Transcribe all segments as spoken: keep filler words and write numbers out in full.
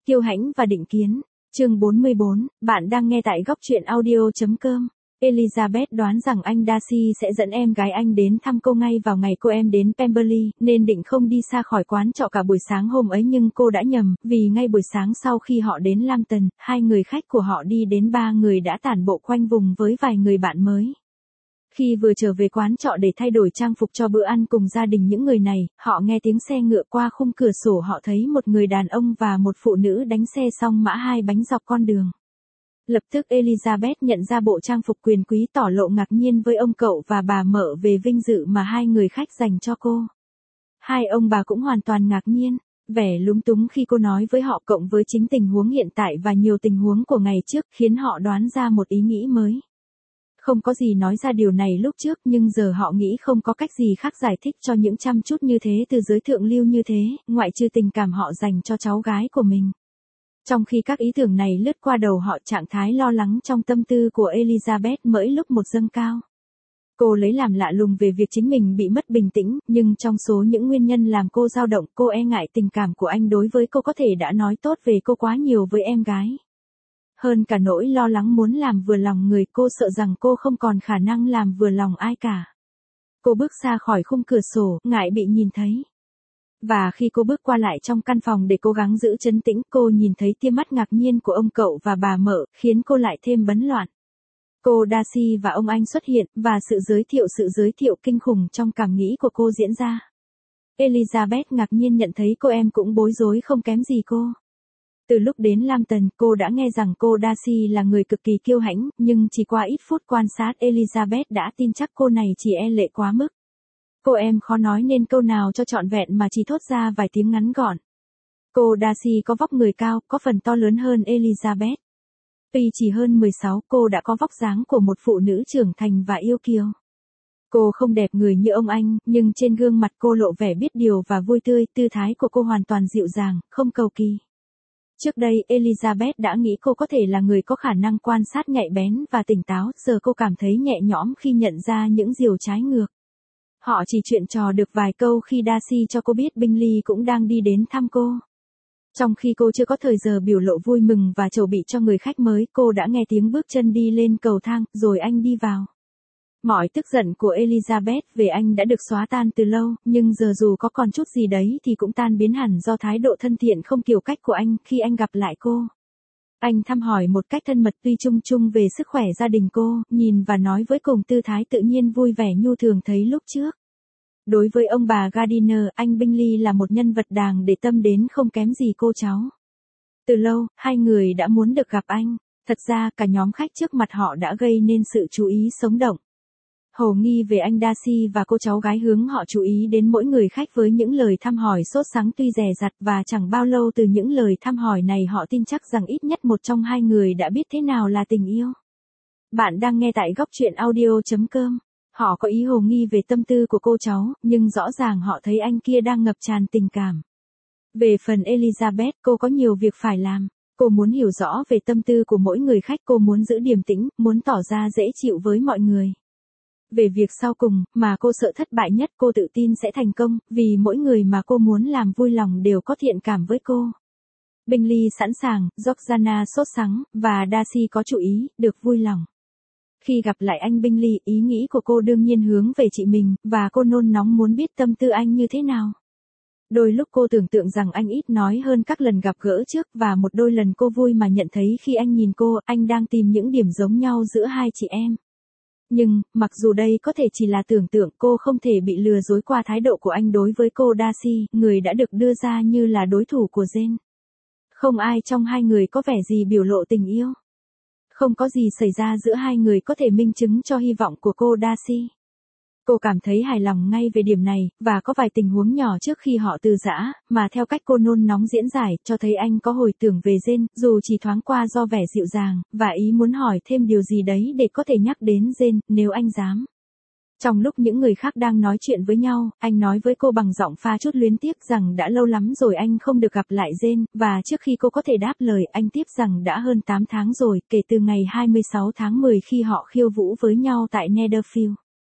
Kiêu hãnh và định kiến. Chương bốn mươi bốn, bạn đang nghe tại góc truyện audio chấm com. Elizabeth đoán rằng anh Darcy sẽ dẫn em gái anh đến thăm cô ngay vào ngày cô em đến Pemberley, nên định không đi xa khỏi quán trọ cả buổi sáng hôm ấy, nhưng cô đã nhầm, vì ngay buổi sáng sau khi họ đến Lambton, hai người khách của họ đi đến ba người đã tản bộ quanh vùng với vài người bạn mới. Khi vừa trở về quán trọ để thay đổi trang phục cho bữa ăn cùng gia đình những người này, họ nghe tiếng xe ngựa qua khung cửa sổ, họ thấy một người đàn ông và một phụ nữ đánh xe song mã hai bánh dọc con đường. Lập tức Elizabeth nhận ra bộ trang phục quyền quý, tỏ lộ ngạc nhiên với ông cậu và bà Mợ về vinh dự mà hai người khách dành cho cô. Hai ông bà cũng hoàn toàn ngạc nhiên, vẻ lúng túng khi cô nói với họ, cộng với chính tình huống hiện tại và nhiều tình huống của ngày trước, khiến họ đoán ra một ý nghĩ mới. Không có gì nói ra điều này lúc trước, nhưng giờ họ nghĩ không có cách gì khác giải thích cho những chăm chút như thế từ giới thượng lưu như thế, ngoại trừ tình cảm họ dành cho cháu gái của mình. Trong khi các ý tưởng này lướt qua đầu họ, trạng thái lo lắng trong tâm tư của Elizabeth mỗi lúc một dâng cao. Cô lấy làm lạ lùng về việc chính mình bị mất bình tĩnh, nhưng trong số những nguyên nhân làm cô dao động, cô e ngại tình cảm của anh đối với cô có thể đã nói tốt về cô quá nhiều với em gái. Hơn cả nỗi lo lắng muốn làm vừa lòng người, cô sợ rằng cô không còn khả năng làm vừa lòng ai cả. Cô bước xa khỏi khung cửa sổ, ngại bị nhìn thấy. Và khi cô bước qua lại trong căn phòng để cố gắng giữ trấn tĩnh, cô nhìn thấy tia mắt ngạc nhiên của ông cậu và bà Mợ, khiến cô lại thêm bấn loạn. Cô Darcy và ông anh xuất hiện, và sự giới thiệu sự giới thiệu kinh khủng trong cảm nghĩ của cô diễn ra. Elizabeth ngạc nhiên nhận thấy cô em cũng bối rối không kém gì cô. Từ lúc đến Lambton, cô đã nghe rằng cô Darcy là người cực kỳ kiêu hãnh, nhưng chỉ qua ít phút quan sát, Elizabeth đã tin chắc cô này chỉ e lệ quá mức. Cô em khó nói nên câu nào cho trọn vẹn mà chỉ thốt ra vài tiếng ngắn gọn. Cô Darcy có vóc người cao, có phần to lớn hơn Elizabeth. Tuy chỉ hơn mười sáu, cô đã có vóc dáng của một phụ nữ trưởng thành và yêu kiều. Cô không đẹp người như ông anh, nhưng trên gương mặt cô lộ vẻ biết điều và vui tươi, tư thái của cô hoàn toàn dịu dàng, không cầu kỳ. Trước đây, Elizabeth đã nghĩ cô có thể là người có khả năng quan sát nhạy bén và tỉnh táo, giờ cô cảm thấy nhẹ nhõm khi nhận ra những điều trái ngược. Họ chỉ chuyện trò được vài câu khi Darcy cho cô biết Bingley cũng đang đi đến thăm cô. Trong khi cô chưa có thời giờ biểu lộ vui mừng và chầu bị cho người khách mới, cô đã nghe tiếng bước chân đi lên cầu thang, rồi anh đi vào. Mọi tức giận của Elizabeth về anh đã được xóa tan từ lâu, nhưng giờ dù có còn chút gì đấy thì cũng tan biến hẳn do thái độ thân thiện không kiểu cách của anh khi anh gặp lại cô. Anh thăm hỏi một cách thân mật tuy chung chung về sức khỏe gia đình cô, nhìn và nói với cùng tư thái tự nhiên vui vẻ nhu thường thấy lúc trước. Đối với ông bà Gardiner, anh Bingley là một nhân vật đáng để tâm đến không kém gì cô cháu. Từ lâu, hai người đã muốn được gặp anh. Thật ra, cả nhóm khách trước mặt họ đã gây nên sự chú ý sống động. Hồ nghi về anh Darcy và cô cháu gái hướng họ chú ý đến mỗi người khách với những lời thăm hỏi sốt sắng tuy dè dặt, và chẳng bao lâu từ những lời thăm hỏi này họ tin chắc rằng ít nhất một trong hai người đã biết thế nào là tình yêu. Bạn đang nghe tại góc truyện audio chấm com. Họ có ý hồ nghi về tâm tư của cô cháu, nhưng rõ ràng họ thấy anh kia đang ngập tràn tình cảm. Về phần Elizabeth, cô có nhiều việc phải làm. Cô muốn hiểu rõ về tâm tư của mỗi người khách, cô muốn giữ điềm tĩnh, muốn tỏ ra dễ chịu với mọi người. Về việc sau cùng, mà cô sợ thất bại nhất, cô tự tin sẽ thành công, vì mỗi người mà cô muốn làm vui lòng đều có thiện cảm với cô. Bingley sẵn sàng, Georgiana sốt sắng, và Darcy có chủ ý, được vui lòng. Khi gặp lại anh Bingley, ý nghĩ của cô đương nhiên hướng về chị mình, và cô nôn nóng muốn biết tâm tư anh như thế nào. Đôi lúc cô tưởng tượng rằng anh ít nói hơn các lần gặp gỡ trước, và một đôi lần cô vui mà nhận thấy khi anh nhìn cô, anh đang tìm những điểm giống nhau giữa hai chị em. Nhưng, mặc dù đây có thể chỉ là tưởng tượng, cô không thể bị lừa dối qua thái độ của anh đối với cô Darcy, người đã được đưa ra như là đối thủ của Jane. Không ai trong hai người có vẻ gì biểu lộ tình yêu. Không có gì xảy ra giữa hai người có thể minh chứng cho hy vọng của cô Darcy. Cô cảm thấy hài lòng ngay về điểm này, và có vài tình huống nhỏ trước khi họ từ giã, mà theo cách cô nôn nóng diễn giải, cho thấy anh có hồi tưởng về Jane, dù chỉ thoáng qua do vẻ dịu dàng, và ý muốn hỏi thêm điều gì đấy để có thể nhắc đến Jane, nếu anh dám. Trong lúc những người khác đang nói chuyện với nhau, anh nói với cô bằng giọng pha chút luyến tiếc rằng đã lâu lắm rồi anh không được gặp lại Jane, và trước khi cô có thể đáp lời, anh tiếp rằng đã hơn tám tháng rồi, kể từ ngày hai mươi sáu tháng mười khi họ khiêu vũ với nhau tại Netherfield.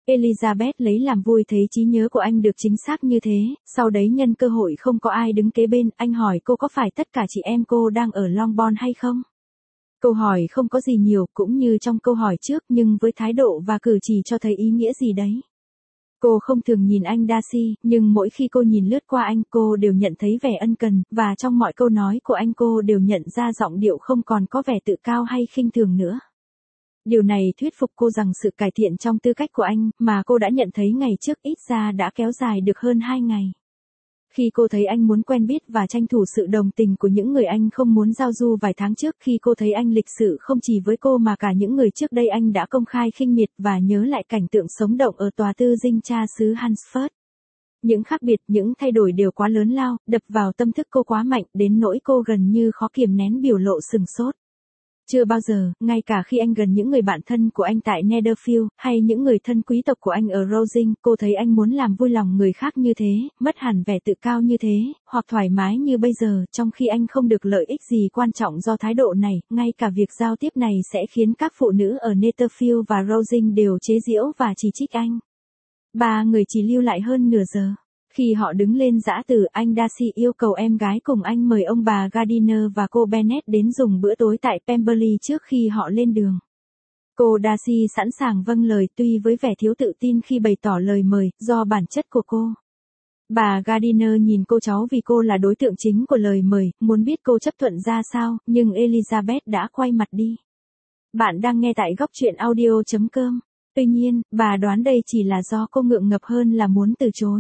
Elizabeth lấy làm vui thấy trí nhớ của anh được chính xác như thế, sau đấy nhân cơ hội không có ai đứng kế bên, anh hỏi cô có phải tất cả chị em cô đang ở Longbourn hay không? Câu hỏi không có gì nhiều, cũng như trong câu hỏi trước, nhưng với thái độ và cử chỉ cho thấy ý nghĩa gì đấy. Cô không thường nhìn anh Darcy, nhưng mỗi khi cô nhìn lướt qua anh, cô đều nhận thấy vẻ ân cần, và trong mọi câu nói của anh cô đều nhận ra giọng điệu không còn có vẻ tự cao hay khinh thường nữa. Điều này thuyết phục cô rằng sự cải thiện trong tư cách của anh, mà cô đã nhận thấy ngày trước ít ra đã kéo dài được hơn hai ngày. Khi cô thấy anh muốn quen biết và tranh thủ sự đồng tình của những người anh không muốn giao du vài tháng trước, khi cô thấy anh lịch sự không chỉ với cô mà cả những người trước đây anh đã công khai khinh miệt, và nhớ lại cảnh tượng sống động ở tòa tư dinh cha xứ Hansford. Những khác biệt, những thay đổi đều quá lớn lao, đập vào tâm thức cô quá mạnh, đến nỗi cô gần như khó kiềm nén biểu lộ sừng sốt. Chưa bao giờ, ngay cả khi anh gần những người bạn thân của anh tại Netherfield, hay những người thân quý tộc của anh ở Rosing, cô thấy anh muốn làm vui lòng người khác như thế, mất hẳn vẻ tự cao như thế, hoặc thoải mái như bây giờ, trong khi anh không được lợi ích gì quan trọng do thái độ này, ngay cả việc giao tiếp này sẽ khiến các phụ nữ ở Netherfield và Rosing đều chế giễu và chỉ trích anh. Ba người chỉ lưu lại hơn nửa giờ. Khi họ đứng lên giã từ, anh Darcy yêu cầu em gái cùng anh mời ông bà Gardiner và cô Bennet đến dùng bữa tối tại Pemberley trước khi họ lên đường. Cô Darcy sẵn sàng vâng lời tuy với vẻ thiếu tự tin khi bày tỏ lời mời, do bản chất của cô. Bà Gardiner nhìn cô cháu vì cô là đối tượng chính của lời mời, muốn biết cô chấp thuận ra sao, nhưng Elizabeth đã quay mặt đi. Bạn đang nghe tại góc truyện audio chấm com. Tuy nhiên, bà đoán đây chỉ là do cô ngượng ngập hơn là muốn từ chối.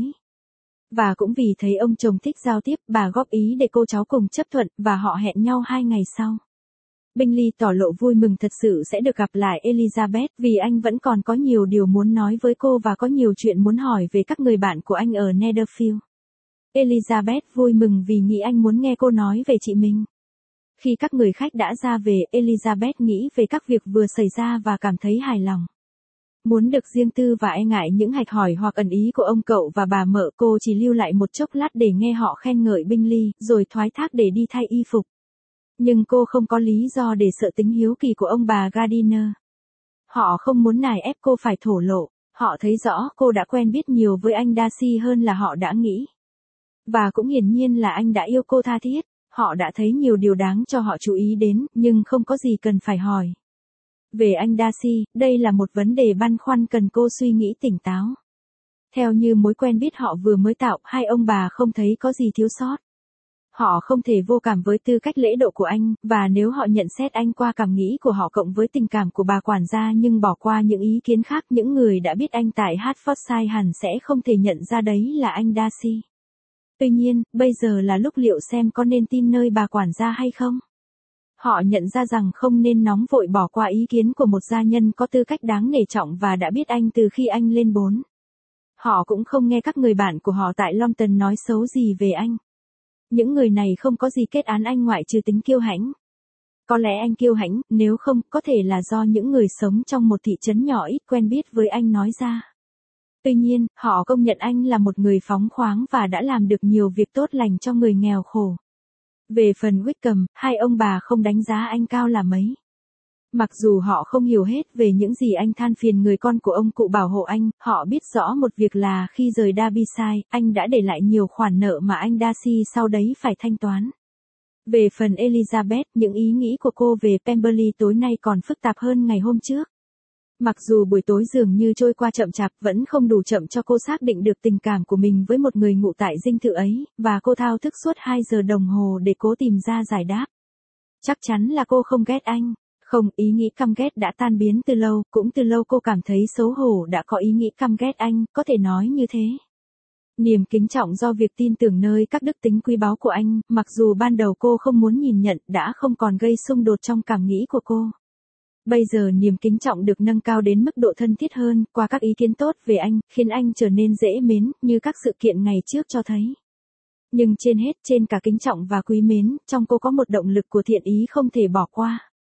Và cũng vì thấy ông chồng thích giao tiếp, bà góp ý để cô cháu cùng chấp thuận, và họ hẹn nhau hai ngày sau. Bingley tỏ lộ vui mừng thật sự sẽ được gặp lại Elizabeth, vì anh vẫn còn có nhiều điều muốn nói với cô và có nhiều chuyện muốn hỏi về các người bạn của anh ở Netherfield. Elizabeth vui mừng vì nghĩ anh muốn nghe cô nói về chị mình. Khi các người khách đã ra về, Elizabeth nghĩ về các việc vừa xảy ra và cảm thấy hài lòng. Muốn được riêng tư và e ngại những hạch hỏi hoặc ẩn ý của ông cậu và bà mợ, cô chỉ lưu lại một chốc lát để nghe họ khen ngợi Bingley, rồi thoái thác để đi thay y phục. Nhưng cô không có lý do để sợ tính hiếu kỳ của ông bà Gardiner. Họ không muốn nài ép cô phải thổ lộ, họ thấy rõ cô đã quen biết nhiều với anh Darcy hơn là họ đã nghĩ. Và cũng hiển nhiên là anh đã yêu cô tha thiết, họ đã thấy nhiều điều đáng cho họ chú ý đến, nhưng không có gì cần phải hỏi. Về anh Darcy, đây là một vấn đề băn khoăn cần cô suy nghĩ tỉnh táo. Theo như mối quen biết họ vừa mới tạo, hai ông bà không thấy có gì thiếu sót. Họ không thể vô cảm với tư cách lễ độ của anh, và nếu họ nhận xét anh qua cảm nghĩ của họ cộng với tình cảm của bà quản gia nhưng bỏ qua những ý kiến khác, những người đã biết anh tại Hertfordshire hẳn sẽ không thể nhận ra đấy là anh Darcy. Tuy nhiên, bây giờ là lúc liệu xem có nên tin nơi bà quản gia hay không? Họ nhận ra rằng không nên nóng vội bỏ qua ý kiến của một gia nhân có tư cách đáng nể trọng và đã biết anh từ khi anh lên bốn. Họ cũng không nghe các người bạn của họ tại Longton nói xấu gì về anh. Những người này không có gì kết án anh ngoại trừ tính kiêu hãnh. Có lẽ anh kiêu hãnh, nếu không, có thể là do những người sống trong một thị trấn nhỏ ít quen biết với anh nói ra. Tuy nhiên, họ công nhận anh là một người phóng khoáng và đã làm được nhiều việc tốt lành cho người nghèo khổ. Về phần Wickham, hai ông bà không đánh giá anh cao là mấy. Mặc dù họ không hiểu hết về những gì anh than phiền người con của ông cụ bảo hộ anh, họ biết rõ một việc là khi rời Derbyshire, anh đã để lại nhiều khoản nợ mà anh Darcy sau đấy phải thanh toán. Về phần Elizabeth, những ý nghĩ của cô về Pemberley tối nay còn phức tạp hơn ngày hôm trước. Mặc dù buổi tối dường như trôi qua chậm chạp, vẫn không đủ chậm cho cô xác định được tình cảm của mình với một người ngụ tại dinh thự ấy, và cô thao thức suốt hai giờ đồng hồ để cố tìm ra giải đáp. Chắc chắn là cô không ghét anh. Không, ý nghĩ căm ghét đã tan biến từ lâu, cũng từ lâu cô cảm thấy xấu hổ đã có ý nghĩ căm ghét anh, có thể nói như thế. Niềm kính trọng do việc tin tưởng nơi các đức tính quý báu của anh, mặc dù ban đầu cô không muốn nhìn nhận, đã không còn gây xung đột trong cảm nghĩ của cô. Bây giờ niềm kính trọng được nâng cao đến mức độ thân thiết hơn, qua các ý kiến tốt về anh, khiến anh trở nên dễ mến, như các sự kiện ngày trước cho thấy. Nhưng trên hết, trên cả kính trọng và quý mến, trong cô có một động lực của thiện ý không thể bỏ qua.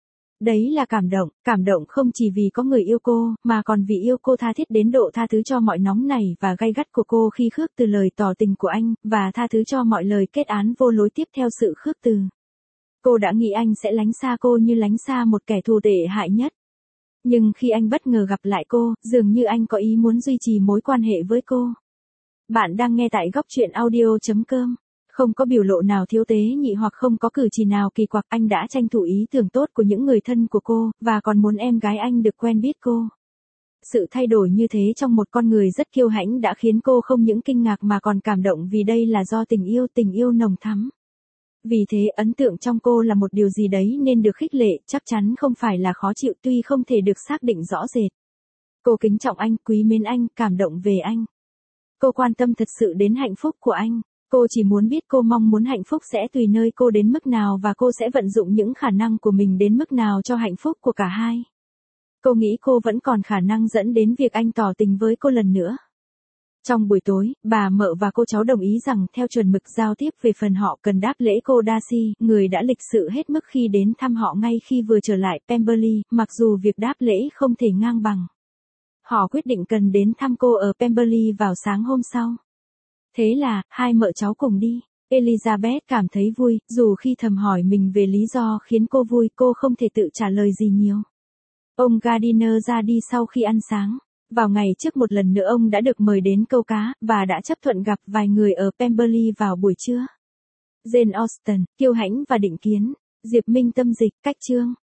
Đấy là cảm động, cảm động không chỉ vì có người yêu cô, mà còn vì yêu cô tha thiết đến độ tha thứ cho mọi nóng nảy và gay gắt của cô khi khước từ lời tỏ tình của anh, và tha thứ cho mọi lời kết án vô lối tiếp theo sự khước từ. Cô đã nghĩ anh sẽ lánh xa cô như lánh xa một kẻ thù tệ hại nhất. Nhưng khi anh bất ngờ gặp lại cô, dường như anh có ý muốn duy trì mối quan hệ với cô. Bạn đang nghe tại góc truyện audio.com. Không có biểu lộ nào thiếu tế nhị hoặc không có cử chỉ nào kỳ quặc, anh đã tranh thủ ý tưởng tốt của những người thân của cô, và còn muốn em gái anh được quen biết cô. Sự thay đổi như thế trong một con người rất kiêu hãnh đã khiến cô không những kinh ngạc mà còn cảm động, vì đây là do tình yêu, tình yêu nồng thắm. Vì thế ấn tượng trong cô là một điều gì đấy nên được khích lệ, chắc chắn không phải là khó chịu, tuy không thể được xác định rõ rệt. Cô kính trọng anh, quý mến anh, cảm động về anh. Cô quan tâm thật sự đến hạnh phúc của anh. Cô chỉ muốn biết cô mong muốn hạnh phúc sẽ tùy nơi cô đến mức nào và cô sẽ vận dụng những khả năng của mình đến mức nào cho hạnh phúc của cả hai. Cô nghĩ cô vẫn còn khả năng dẫn đến việc anh tỏ tình với cô lần nữa. Trong buổi tối, bà mợ và cô cháu đồng ý rằng theo chuẩn mực giao tiếp về phần họ cần đáp lễ cô Darcy, người đã lịch sự hết mức khi đến thăm họ ngay khi vừa trở lại Pemberley, mặc dù việc đáp lễ không thể ngang bằng. Họ quyết định cần đến thăm cô ở Pemberley vào sáng hôm sau. Thế là, hai mợ cháu cùng đi. Elizabeth cảm thấy vui, dù khi thầm hỏi mình về lý do khiến cô vui, cô không thể tự trả lời gì nhiều. Ông Gardiner ra đi sau khi ăn sáng. Vào ngày trước một lần nữa ông đã được mời đến câu cá, và đã chấp thuận gặp vài người ở Pemberley vào buổi trưa. Jane Austen, kiêu hãnh và định kiến. Diệp Minh tâm dịch, cách chương.